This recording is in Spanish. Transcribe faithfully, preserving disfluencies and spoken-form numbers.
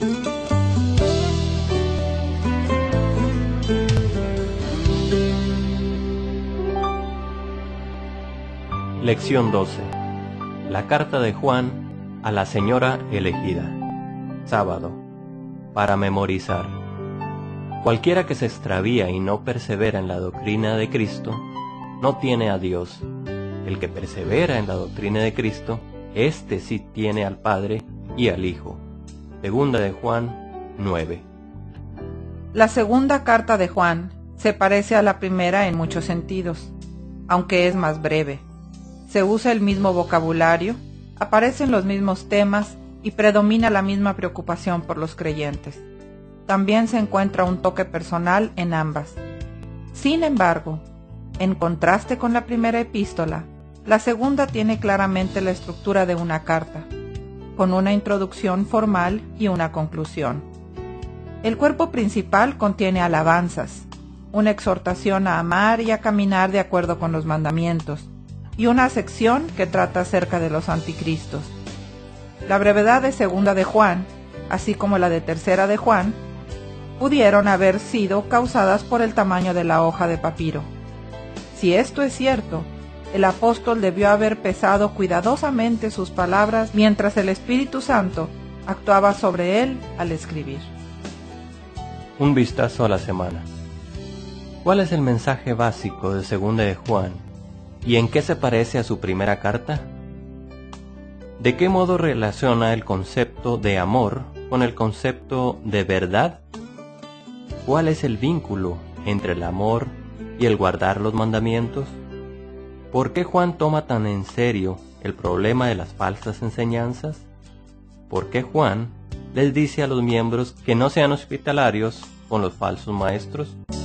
Lección doce. La carta de Juan a la señora elegida. Sábado. Para memorizar. Cualquiera que se extravía y no persevera en la doctrina de Cristo, no tiene a Dios. El que persevera en la doctrina de Cristo, éste sí tiene al Padre y al Hijo. Segunda de Juan nueve. La segunda carta de Juan se parece a la primera en muchos sentidos, aunque es más breve. Se usa el mismo vocabulario, aparecen los mismos temas y predomina la misma preocupación por los creyentes. También se encuentra un toque personal en ambas. Sin embargo, en contraste con la primera epístola, la segunda tiene claramente la estructura de una carta, con una introducción formal y una conclusión. El cuerpo principal contiene alabanzas, una exhortación a amar y a caminar de acuerdo con los mandamientos, y una sección que trata acerca de los anticristos. La brevedad de segunda de Juan, así como la de tercera de Juan, pudieron haber sido causadas por el tamaño de la hoja de papiro. Si esto es cierto, el apóstol debió haber pesado cuidadosamente sus palabras mientras el Espíritu Santo actuaba sobre él al escribir. Un vistazo a la semana. ¿Cuál es el mensaje básico de segunda de Juan? ¿Y en qué se parece a su primera carta? ¿De qué modo relaciona el concepto de amor con el concepto de verdad? ¿Cuál es el vínculo entre el amor y el guardar los mandamientos? ¿Por qué Juan toma tan en serio el problema de las falsas enseñanzas? ¿Por qué Juan les dice a los miembros que no sean hospitalarios con los falsos maestros?